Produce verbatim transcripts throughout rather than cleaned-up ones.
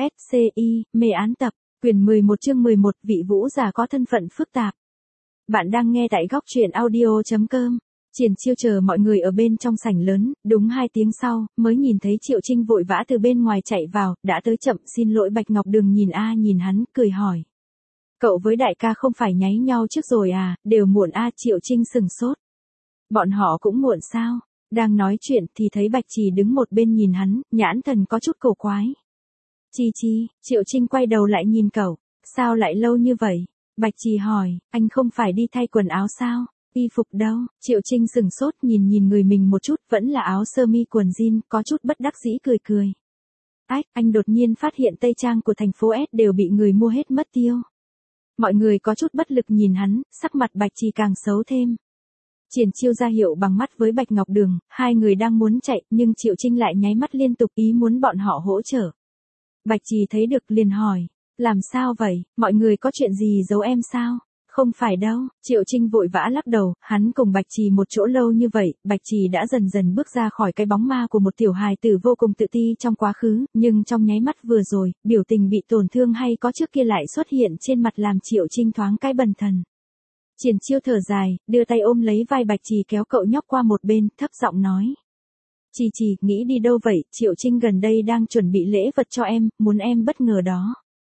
ét xê i, mê án tập, quyển mười một chương mười một, vị vũ giả có thân phận phức tạp. Bạn đang nghe tại góc truyện audio.com. Triển Chiêu chờ mọi người ở bên trong sảnh lớn, đúng hai tiếng sau, mới nhìn thấy Triệu Trinh vội vã từ bên ngoài chạy vào, đã tới chậm, xin lỗi. Bạch Ngọc Đường nhìn a nhìn hắn, cười hỏi. Cậu với đại ca không phải nháy nhau trước rồi à, đều muộn a. Triệu Trinh sừng sốt. Bọn họ cũng muộn sao? Đang nói chuyện thì thấy Bạch Trì đứng một bên nhìn hắn, nhãn thần có chút cổ quái. Chi chi, Triệu Trinh quay đầu lại nhìn cậu, sao lại lâu như vậy? Bạch Trì hỏi, anh không phải đi thay quần áo sao? Y phục đâu? Triệu Trinh sừng sốt nhìn nhìn người mình một chút, vẫn là áo sơ mi quần jean, có chút bất đắc dĩ cười cười. Ách, anh đột nhiên phát hiện tây trang của thành phố S đều bị người mua hết mất tiêu. Mọi người có chút bất lực nhìn hắn, sắc mặt Bạch Trì càng xấu thêm. Triển Chiêu ra hiệu bằng mắt với Bạch Ngọc Đường, hai người đang muốn chạy, nhưng Triệu Trinh lại nháy mắt liên tục ý muốn bọn họ hỗ trợ. Bạch Trì thấy được liền hỏi, làm sao vậy, mọi người có chuyện gì giấu em sao? Không phải đâu, Triệu Trinh vội vã lắc đầu, hắn cùng Bạch Trì một chỗ lâu như vậy, Bạch Trì đã dần dần bước ra khỏi cái bóng ma của một tiểu hài tử vô cùng tự ti trong quá khứ, nhưng trong nháy mắt vừa rồi, biểu tình bị tổn thương hay có trước kia lại xuất hiện trên mặt làm Triệu Trinh thoáng cái bần thần. Triển Chiêu thở dài, đưa tay ôm lấy vai Bạch Trì kéo cậu nhóc qua một bên, thấp giọng nói. Trì Trì, nghĩ đi đâu vậy, Triệu Trinh gần đây đang chuẩn bị lễ vật cho em, muốn em bất ngờ đó.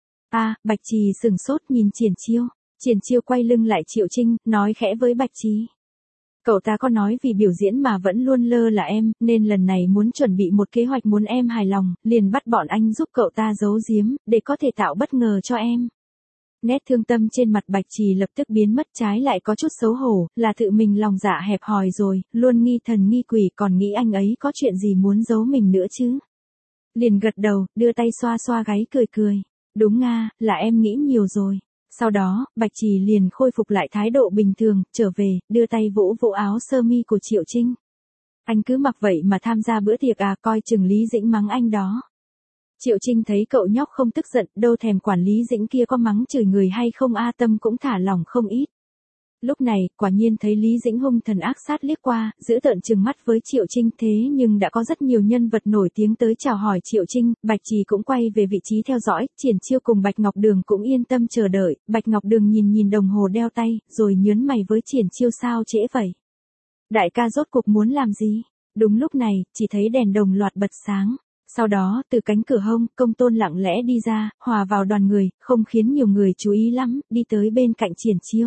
À, Bạch Trì sừng sốt nhìn Triển Chiêu. Triển Chiêu quay lưng lại Triệu Trinh, nói khẽ với Bạch Trì. Cậu ta có nói vì biểu diễn mà vẫn luôn lơ là em, nên lần này muốn chuẩn bị một kế hoạch muốn em hài lòng, liền bắt bọn anh giúp cậu ta giấu giếm, để có thể tạo bất ngờ cho em. Nét thương tâm trên mặt Bạch Trì lập tức biến mất, trái lại có chút xấu hổ, là tự mình lòng dạ hẹp hòi rồi, luôn nghi thần nghi quỷ, còn nghĩ anh ấy có chuyện gì muốn giấu mình nữa chứ. Liền gật đầu, đưa tay xoa xoa gáy cười cười. Đúng nga, là em nghĩ nhiều rồi. Sau đó, Bạch Trì liền khôi phục lại thái độ bình thường, trở về, đưa tay vỗ vỗ áo sơ mi của Triệu Trinh. Anh cứ mặc vậy mà tham gia bữa tiệc à, coi chừng Lý Dĩnh mắng anh đó. Triệu Trinh thấy cậu nhóc không tức giận, đâu thèm quản Lý Dĩnh kia có mắng chửi người hay không a, tâm cũng thả lỏng không ít. Lúc này, quả nhiên thấy Lý Dĩnh hung thần ác sát liếc qua, giữ tợn trừng mắt với Triệu Trinh, thế nhưng đã có rất nhiều nhân vật nổi tiếng tới chào hỏi Triệu Trinh, Bạch Trì cũng quay về vị trí theo dõi, Triển Chiêu cùng Bạch Ngọc Đường cũng yên tâm chờ đợi, Bạch Ngọc Đường nhìn nhìn đồng hồ đeo tay, rồi nhớn mày với Triển Chiêu, sao trễ vậy? Đại ca rốt cuộc muốn làm gì? Đúng lúc này, chỉ thấy đèn đồng loạt bật sáng. Sau đó, từ cánh cửa hông, Công Tôn lặng lẽ đi ra, hòa vào đoàn người, không khiến nhiều người chú ý lắm, đi tới bên cạnh Triển Chiêu.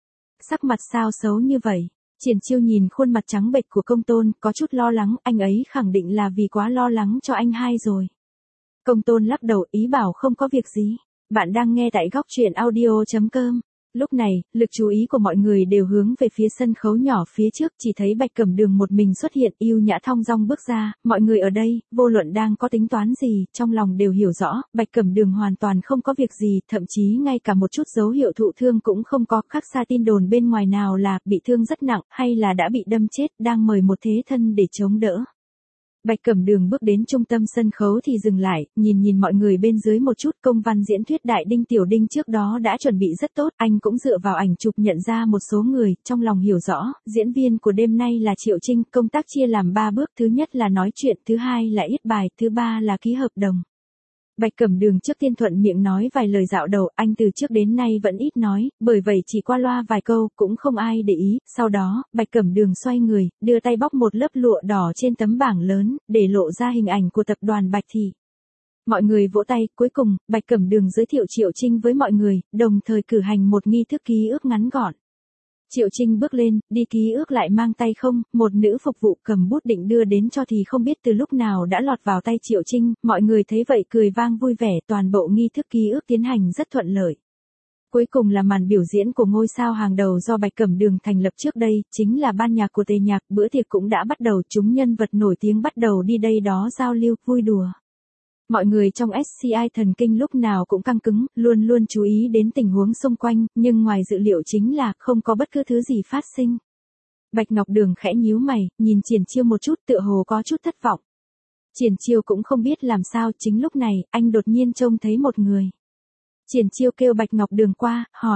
Sắc mặt sao xấu như vậy? Triển Chiêu nhìn khuôn mặt trắng bệch của Công Tôn, có chút lo lắng, anh ấy khẳng định là vì quá lo lắng cho anh hai rồi. Công Tôn lắc đầu, ý bảo không có việc gì. Bạn đang nghe tại góc truyện audio.com. Lúc này, lực chú ý của mọi người đều hướng về phía sân khấu nhỏ phía trước, chỉ thấy Bạch Cẩm Đường một mình xuất hiện, yêu nhã thong dong bước ra, mọi người ở đây, vô luận đang có tính toán gì, trong lòng đều hiểu rõ, Bạch Cẩm Đường hoàn toàn không có việc gì, thậm chí ngay cả một chút dấu hiệu thụ thương cũng không có, khác xa tin đồn bên ngoài nào là bị thương rất nặng, hay là đã bị đâm chết, đang mời một thế thân để chống đỡ. Bạch Cẩm Đường bước đến trung tâm sân khấu thì dừng lại, nhìn nhìn mọi người bên dưới một chút, công văn diễn thuyết Đại Đinh Tiểu Đinh trước đó đã chuẩn bị rất tốt, anh cũng dựa vào ảnh chụp nhận ra một số người, trong lòng hiểu rõ, diễn viên của đêm nay là Triệu Trinh, công tác chia làm ba bước, thứ nhất là nói chuyện, thứ hai là yết bài, thứ ba là ký hợp đồng. Bạch Cẩm Đường trước tiên thuận miệng nói vài lời dạo đầu, anh từ trước đến nay vẫn ít nói, bởi vậy chỉ qua loa vài câu, cũng không ai để ý, sau đó, Bạch Cẩm Đường xoay người, đưa tay bóc một lớp lụa đỏ trên tấm bảng lớn, để lộ ra hình ảnh của tập đoàn Bạch Thị. Mọi người vỗ tay, cuối cùng, Bạch Cẩm Đường giới thiệu Triệu Trinh với mọi người, đồng thời cử hành một nghi thức ký ước ngắn gọn. Triệu Trinh bước lên, đi ký ước lại mang tay không, một nữ phục vụ cầm bút định đưa đến cho thì không biết từ lúc nào đã lọt vào tay Triệu Trinh, mọi người thấy vậy cười vang vui vẻ, toàn bộ nghi thức ký ước tiến hành rất thuận lợi. Cuối cùng là màn biểu diễn của ngôi sao hàng đầu do Bạch Cẩm Đường thành lập trước đây, chính là ban nhạc của Tề Nhạc, bữa tiệc cũng đã bắt đầu, chúng nhân vật nổi tiếng bắt đầu đi đây đó giao lưu, vui đùa. Mọi người trong ét xê i thần kinh lúc nào cũng căng cứng, luôn luôn chú ý đến tình huống xung quanh, nhưng ngoài dự liệu chính là không có bất cứ thứ gì phát sinh. Bạch Ngọc Đường khẽ nhíu mày, nhìn Triển Chiêu một chút, tựa hồ có chút thất vọng. Triển Chiêu cũng không biết làm sao, chính lúc này, anh đột nhiên trông thấy một người. Triển Chiêu kêu Bạch Ngọc Đường qua, hỏi,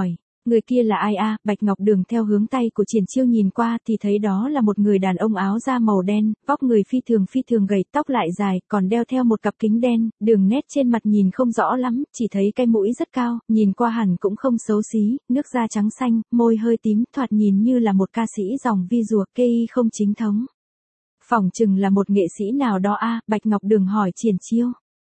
Người kia là ai a? Bạch Ngọc Đường theo hướng tay của Triển Chiêu nhìn qua thì thấy đó là một người đàn ông áo da màu đen, vóc người phi thường phi thường gầy, tóc lại dài, còn đeo theo một cặp kính đen, đường nét trên mặt nhìn không rõ lắm, chỉ thấy cái mũi rất cao, nhìn qua hẳn cũng không xấu xí, nước da trắng xanh, môi hơi tím, thoạt nhìn như là một ca sĩ dòng vi rùa, kê y không chính thống. Phỏng chừng là một nghệ sĩ nào đó a? Bạch Ngọc Đường hỏi Triển Chiêu.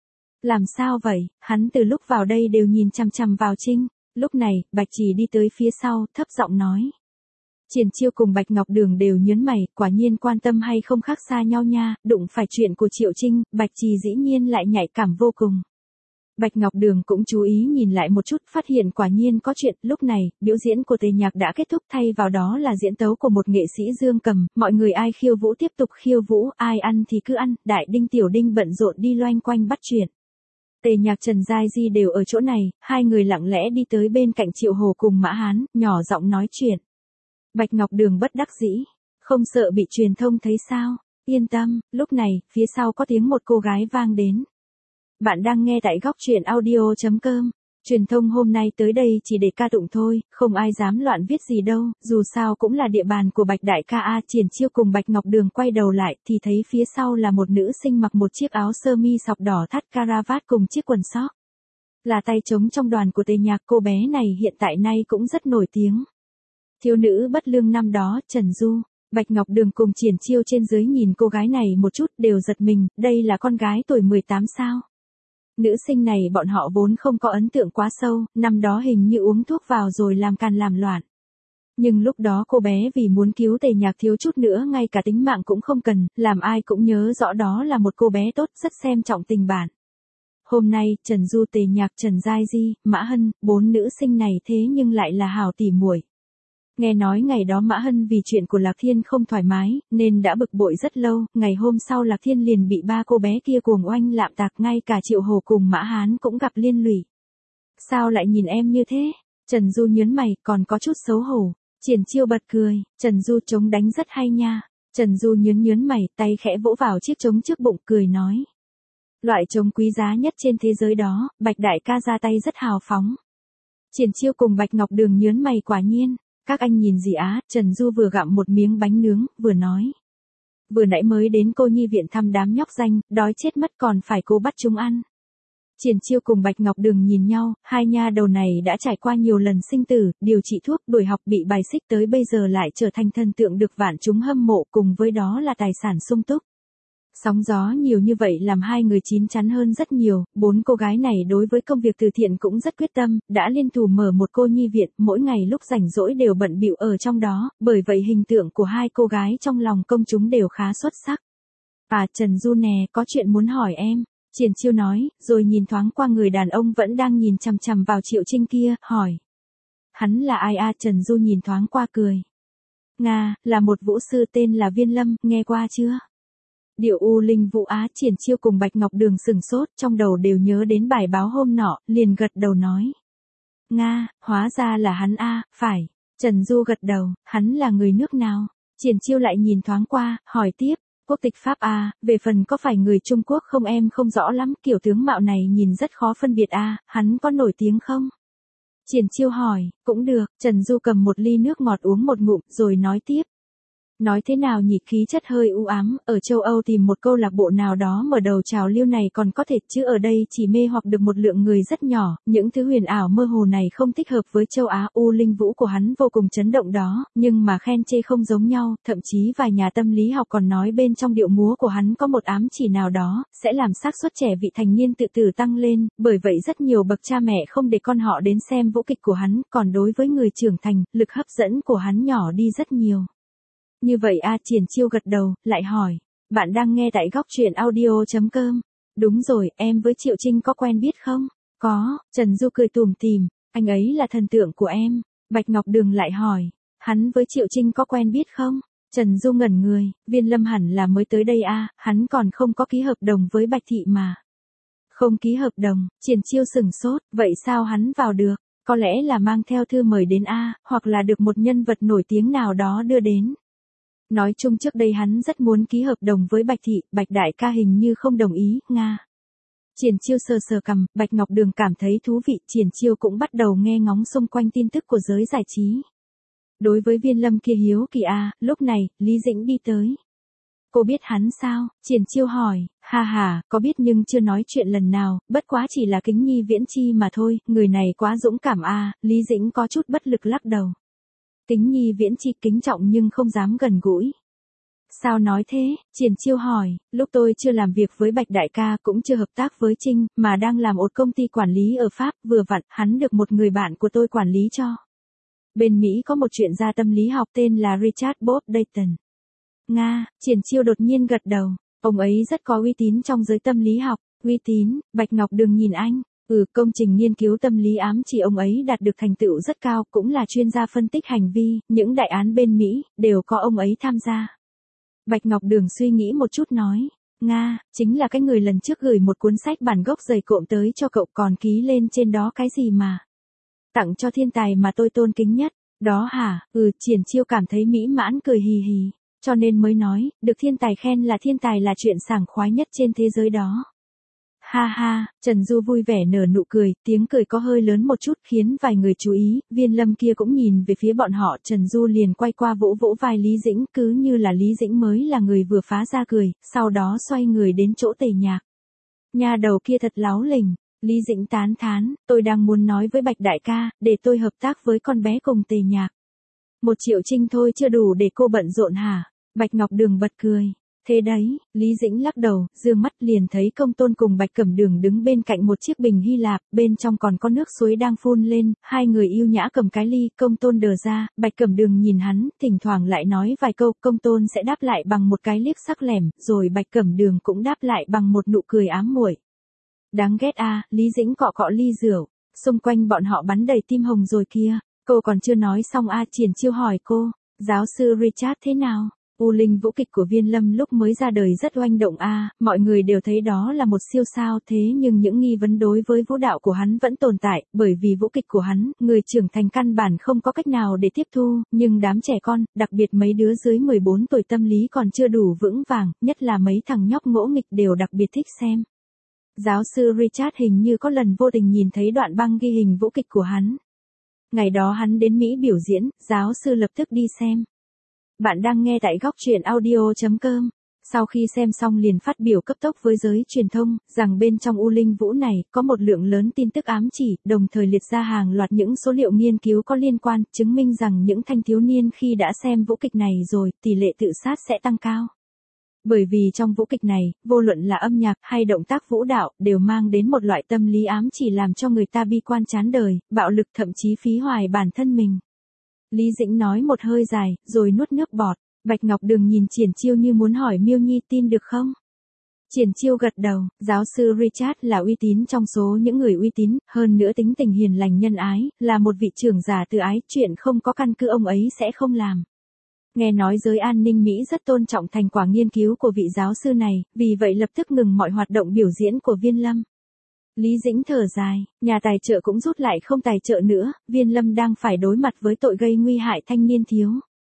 Làm sao vậy? Hắn từ lúc vào đây đều nhìn chằm chằm vào Trinh. Lúc này, Bạch Trì đi tới phía sau, thấp giọng nói. Triển Chiêu cùng Bạch Ngọc Đường đều nhớn mày, quả nhiên quan tâm hay không khác xa nhau nha, đụng phải chuyện của Triệu Trinh, Bạch Trì dĩ nhiên lại nhạy cảm vô cùng. Bạch Ngọc Đường cũng chú ý nhìn lại một chút, phát hiện quả nhiên có chuyện. Lúc này, biểu diễn của Tề Nhạc đã kết thúc, thay vào đó là diễn tấu của một nghệ sĩ dương cầm, mọi người ai khiêu vũ tiếp tục khiêu vũ, ai ăn thì cứ ăn, Đại Đinh Tiểu Đinh bận rộn đi loanh quanh bắt chuyện. Tề Nhạc Trần Giai Di đều ở chỗ này, hai người lặng lẽ đi tới bên cạnh Triệu Hồ cùng Mã Hán, nhỏ giọng nói chuyện. Bạch Ngọc Đường bất đắc dĩ, không sợ bị truyền thông thấy sao? Yên tâm. Lúc này, phía sau có tiếng một cô gái vang đến. Bạn đang nghe tại góc truyện audio chấm com. Truyền thông hôm nay tới đây chỉ để ca tụng thôi, không ai dám loạn viết gì đâu, dù sao cũng là địa bàn của Bạch Đại ca a. Triển Chiêu cùng Bạch Ngọc Đường quay đầu lại thì thấy phía sau là một nữ sinh mặc một chiếc áo sơ mi sọc đỏ thắt caravat cùng chiếc quần sóc. Là tay trống trong đoàn của Tề Nhạc, cô bé này hiện tại nay cũng rất nổi tiếng. Thiếu nữ bất lương năm đó, Trần Du. Bạch Ngọc Đường cùng Triển Chiêu trên dưới nhìn cô gái này một chút đều giật mình, đây là con gái tuổi mười tám sao? Nữ sinh này bọn họ vốn không có ấn tượng quá sâu, năm đó hình như uống thuốc vào rồi làm càn làm loạn. Nhưng lúc đó cô bé vì muốn cứu Tề Nhạc thiếu chút nữa ngay cả tính mạng cũng không cần, làm ai cũng nhớ rõ đó là một cô bé tốt, rất xem trọng tình bạn. Hôm nay, Trần Du, Tề Nhạc, Trần Giai Di, Mã Hân, bốn nữ sinh này thế nhưng lại là hảo tỉ muội. Nghe nói ngày đó Mã Hân vì chuyện của Lạc Thiên không thoải mái, nên đã bực bội rất lâu, ngày hôm sau Lạc Thiên liền bị ba cô bé kia cuồng oanh lạm tạc, ngay cả Triệu Hồ cùng Mã Hán cũng gặp liên lụy. Sao lại nhìn em như thế? Trần Du nhớn mày, còn có chút xấu hổ. Triển Chiêu bật cười, Trần Du trống đánh rất hay nha. Trần Du nhớn nhớn mày, tay khẽ vỗ vào chiếc trống trước bụng, cười nói. Loại trống quý giá nhất trên thế giới đó, Bạch Đại ca ra tay rất hào phóng. Triển Chiêu cùng Bạch Ngọc Đường nhớn mày, quả nhiên. Các anh nhìn gì á? Trần Du vừa gặm một miếng bánh nướng, vừa nói. Vừa nãy mới đến cô nhi viện thăm đám nhóc danh, đói chết mất còn phải cô bắt chúng ăn. Triển Chiêu cùng Bạch Ngọc Đường nhìn nhau, hai nha đầu này đã trải qua nhiều lần sinh tử, điều trị thuốc, đuổi học bị bài xích tới bây giờ lại trở thành thần tượng được vạn chúng hâm mộ, cùng với đó là tài sản sung túc. Sóng gió nhiều như vậy làm hai người chín chắn hơn rất nhiều, bốn cô gái này đối với công việc từ thiện cũng rất quyết tâm, đã liên thủ mở một cô nhi viện, mỗi ngày lúc rảnh rỗi đều bận bịu ở trong đó, bởi vậy hình tượng của hai cô gái trong lòng công chúng đều khá xuất sắc. À, Trần Du nè, có chuyện muốn hỏi em. Triển Chiêu nói, rồi nhìn thoáng qua người đàn ông vẫn đang nhìn chằm chằm vào Triệu Trinh kia, hỏi. Hắn là ai a? Trần Du nhìn thoáng qua cười. Nga, là một vũ sư tên là Viên Lâm, nghe qua chưa? Điệu U Linh Vũ Á. Triển Chiêu cùng Bạch Ngọc Đường sừng sốt, trong đầu đều nhớ đến bài báo hôm nọ, liền gật đầu nói. Nga, hóa ra là hắn a, phải. Trần Du gật đầu, hắn là người nước nào? Triển Chiêu lại nhìn thoáng qua, hỏi tiếp, quốc tịch Pháp a, về phần có phải người Trung Quốc không em không rõ lắm, kiểu tướng mạo này nhìn rất khó phân biệt a, hắn có nổi tiếng không? Triển Chiêu hỏi, cũng được. Trần Du cầm một ly nước ngọt uống một ngụm, rồi nói tiếp. Nói thế nào nhỉ, khí chất hơi u ám, ở châu Âu tìm một câu lạc bộ nào đó mở đầu trào lưu này còn có thể, chứ ở đây chỉ mê hoặc được một lượng người rất nhỏ, những thứ huyền ảo mơ hồ này không thích hợp với châu Á. U Linh Vũ của hắn vô cùng chấn động đó, nhưng mà khen chê không giống nhau, thậm chí vài nhà tâm lý học còn nói bên trong điệu múa của hắn có một ám chỉ nào đó, sẽ làm xác suất trẻ vị thành niên tự tử tăng lên, bởi vậy rất nhiều bậc cha mẹ không để con họ đến xem vũ kịch của hắn, còn đối với người trưởng thành, lực hấp dẫn của hắn nhỏ đi rất nhiều. Như vậy a. Triển Chiêu gật đầu, lại hỏi, bạn đang nghe tại góc truyện audio chấm com. Đúng rồi, em với Triệu Trinh có quen biết không? Có. Trần Du cười tủm tỉm, anh ấy là thần tượng của em. Bạch Ngọc Đường lại hỏi, hắn với Triệu Trinh có quen biết không? Trần Du ngẩn người, Viên Lâm hẳn là mới tới đây a, hắn còn không có ký hợp đồng với Bạch Thị mà. Không ký hợp đồng? Triển Chiêu sừng sốt, vậy sao hắn vào được? Có lẽ là mang theo thư mời đến a, hoặc là được một nhân vật nổi tiếng nào đó đưa đến. Nói chung trước đây hắn rất muốn ký hợp đồng với Bạch Thị, Bạch Đại ca hình như không đồng ý, Nga. Triển Chiêu sờ sờ cằm, Bạch Ngọc Đường cảm thấy thú vị, Triển Chiêu cũng bắt đầu nghe ngóng xung quanh tin tức của giới giải trí. Đối với Viên Lâm kia hiếu kỳ à, lúc này, Lý Dĩnh đi tới. Cô biết hắn sao? Triển Chiêu hỏi, ha ha, có biết nhưng chưa nói chuyện lần nào, bất quá chỉ là Kính Nhi Viễn Chi mà thôi, người này quá dũng cảm à, Lý Dĩnh có chút bất lực lắc đầu. Kính Nhi Viễn Chi kính trọng nhưng không dám gần gũi. Sao nói thế? Triển Chiêu hỏi, lúc tôi chưa làm việc với Bạch Đại ca cũng chưa hợp tác với Trinh, mà đang làm một công ty quản lý ở Pháp, vừa vặn, hắn được một người bạn của tôi quản lý cho. Bên Mỹ có một chuyên gia tâm lý học tên là Richard Bob Dayton. Nga, Triển Chiêu đột nhiên gật đầu, ông ấy rất có uy tín trong giới tâm lý học, uy tín, Bạch Ngọc Đường nhìn anh, ừ, công trình nghiên cứu tâm lý ám chỉ ông ấy đạt được thành tựu rất cao, cũng là chuyên gia phân tích hành vi, những đại án bên Mỹ, đều có ông ấy tham gia. Bạch Ngọc Đường suy nghĩ một chút nói, Nga, chính là cái người lần trước gửi một cuốn sách bản gốc dày cộm tới cho cậu còn ký lên trên đó cái gì mà. Tặng cho thiên tài mà tôi tôn kính nhất, đó hả, ừ, Triển Chiêu cảm thấy mỹ mãn cười hì hì, cho nên mới nói, được thiên tài khen là thiên tài là chuyện sảng khoái nhất trên thế giới đó. Ha ha, Trần Du vui vẻ nở nụ cười, tiếng cười có hơi lớn một chút khiến vài người chú ý, Viên Lâm kia cũng nhìn về phía bọn họ, Trần Du liền quay qua vỗ vỗ vai Lý Dĩnh, cứ như là Lý Dĩnh mới là người vừa phá ra cười, sau đó xoay người đến chỗ Tề Nhạc. Nhà đầu kia thật láo lình, Lý Dĩnh tán thán, tôi đang muốn nói với Bạch Đại ca, để tôi hợp tác với con bé cùng Tề Nhạc. Một triệu trinh thôi chưa đủ để cô bận rộn hả? Bạch Ngọc Đường bật cười. Thế đấy, Lý Dĩnh lắc đầu, dương mắt liền thấy Công Tôn cùng Bạch Cẩm Đường đứng bên cạnh một chiếc bình Hy Lạp, bên trong còn có nước suối đang phun lên, hai người yêu nhã cầm cái ly, Công Tôn đờ ra, Bạch Cẩm Đường nhìn hắn, thỉnh thoảng lại nói vài câu, Công Tôn sẽ đáp lại bằng một cái liếc sắc lẻm, rồi Bạch Cẩm Đường cũng đáp lại bằng một nụ cười ám muội. Đáng ghét a, Lý Dĩnh cọ cọ ly rượu, xung quanh bọn họ bắn đầy tim hồng rồi kia, cô còn chưa nói xong a, Triển Chiêu hỏi cô, giáo sư Richard thế nào? U Linh vũ kịch của Viên Lâm lúc mới ra đời rất oanh động a, mọi người đều thấy đó là một siêu sao, thế nhưng những nghi vấn đối với vũ đạo của hắn vẫn tồn tại, bởi vì vũ kịch của hắn, người trưởng thành căn bản không có cách nào để tiếp thu, nhưng đám trẻ con, đặc biệt mấy đứa dưới mười bốn tuổi tâm lý còn chưa đủ vững vàng, nhất là mấy thằng nhóc ngỗ nghịch đều đặc biệt thích xem. Giáo sư Richard hình như có lần vô tình nhìn thấy đoạn băng ghi hình vũ kịch của hắn. Ngày đó hắn đến Mỹ biểu diễn, giáo sư lập tức đi xem. Bạn đang nghe tại góc truyện audio chấm com. Sau khi xem xong liền phát biểu cấp tốc với giới truyền thông, rằng bên trong U Linh Vũ này, có một lượng lớn tin tức ám chỉ, đồng thời liệt ra hàng loạt những số liệu nghiên cứu có liên quan, chứng minh rằng những thanh thiếu niên khi đã xem vũ kịch này rồi, tỷ lệ tự sát sẽ tăng cao. Bởi vì trong vũ kịch này, vô luận là âm nhạc hay động tác vũ đạo, đều mang đến một loại tâm lý ám chỉ làm cho người ta bi quan chán đời, bạo lực thậm chí phí hoài bản thân mình. Lý Dĩnh nói một hơi dài, rồi nuốt nước bọt. Bạch Ngọc Đường nhìn Triển Chiêu như muốn hỏi Miêu Nhi tin được không? Triển Chiêu gật đầu, giáo sư Richard là uy tín trong số những người uy tín, hơn nữa tính tình hiền lành nhân ái, là một vị trưởng giả từ ái, chuyện không có căn cứ ông ấy sẽ không làm. Nghe nói giới an ninh Mỹ rất tôn trọng thành quả nghiên cứu của vị giáo sư này, vì vậy lập tức ngừng mọi hoạt động biểu diễn của Viên Lâm. Lý Dĩnh thở dài, nhà tài trợ cũng rút lại không tài trợ nữa, Viên Lâm đang phải đối mặt với tội gây nguy hại thanh niên thiếu.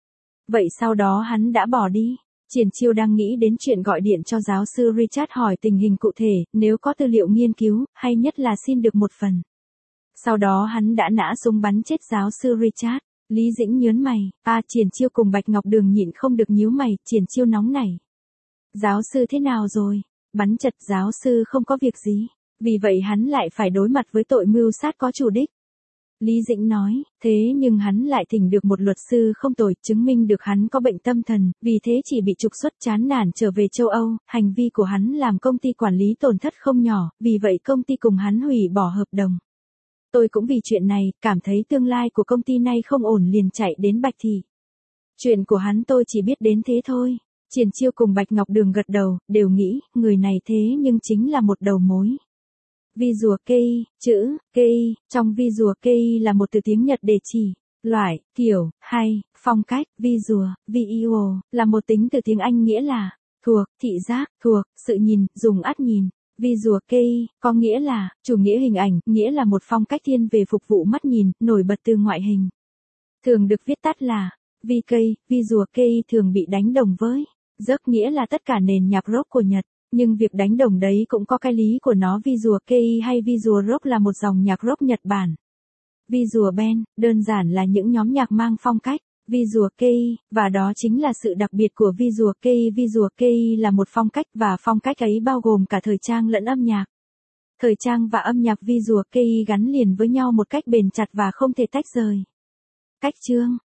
Vậy sau đó hắn đã bỏ đi. Triển Chiêu đang nghĩ đến chuyện gọi điện cho giáo sư Richard hỏi tình hình cụ thể, nếu có tư liệu nghiên cứu, hay nhất là xin được một phần. Sau đó hắn đã nã súng bắn chết giáo sư Richard. Lý Dĩnh nhớn mày, a Triển Chiêu cùng Bạch Ngọc Đường nhịn không được nhíu mày, Triển Chiêu nóng nảy. Giáo sư thế nào rồi? Bắn chật giáo sư không có việc gì. Vì vậy hắn lại phải đối mặt với tội mưu sát có chủ đích. Lý Dĩnh nói, thế nhưng hắn lại thỉnh được một luật sư không tồi, chứng minh được hắn có bệnh tâm thần, vì thế chỉ bị trục xuất chán nản trở về châu Âu, hành vi của hắn làm công ty quản lý tổn thất không nhỏ, vì vậy công ty cùng hắn hủy bỏ hợp đồng. Tôi cũng vì chuyện này, cảm thấy tương lai của công ty này không ổn liền chạy đến Bạch Thị. Chuyện của hắn tôi chỉ biết đến thế thôi. Triển Chiêu cùng Bạch Ngọc Đường gật đầu, đều nghĩ, người này thế nhưng chính là một đầu mối. Visual kei, chữ, kei, trong visual kei là một từ tiếng Nhật để chỉ, loại, kiểu, hay, phong cách, visual, visual, là một tính từ tiếng Anh nghĩa là, thuộc, thị giác, thuộc, sự nhìn, dùng ắt nhìn. Visual kei, có nghĩa là, chủ nghĩa hình ảnh, nghĩa là một phong cách thiên về phục vụ mắt nhìn, nổi bật từ ngoại hình. Thường được viết tắt là, vê ca, Visual kei thường bị đánh đồng với, giấc nghĩa là tất cả nền nhạc rock của Nhật. Nhưng việc đánh đồng đấy cũng có cái lý của nó. Visual kei hay Visual rock là một dòng nhạc rock Nhật Bản. Visual band, đơn giản là những nhóm nhạc mang phong cách Visual kei, và đó chính là sự đặc biệt của Visual kei. Visual kei là một phong cách, và phong cách ấy bao gồm cả thời trang lẫn âm nhạc. Thời trang và âm nhạc Visual kei gắn liền với nhau một cách bền chặt và không thể tách rời. Cách chương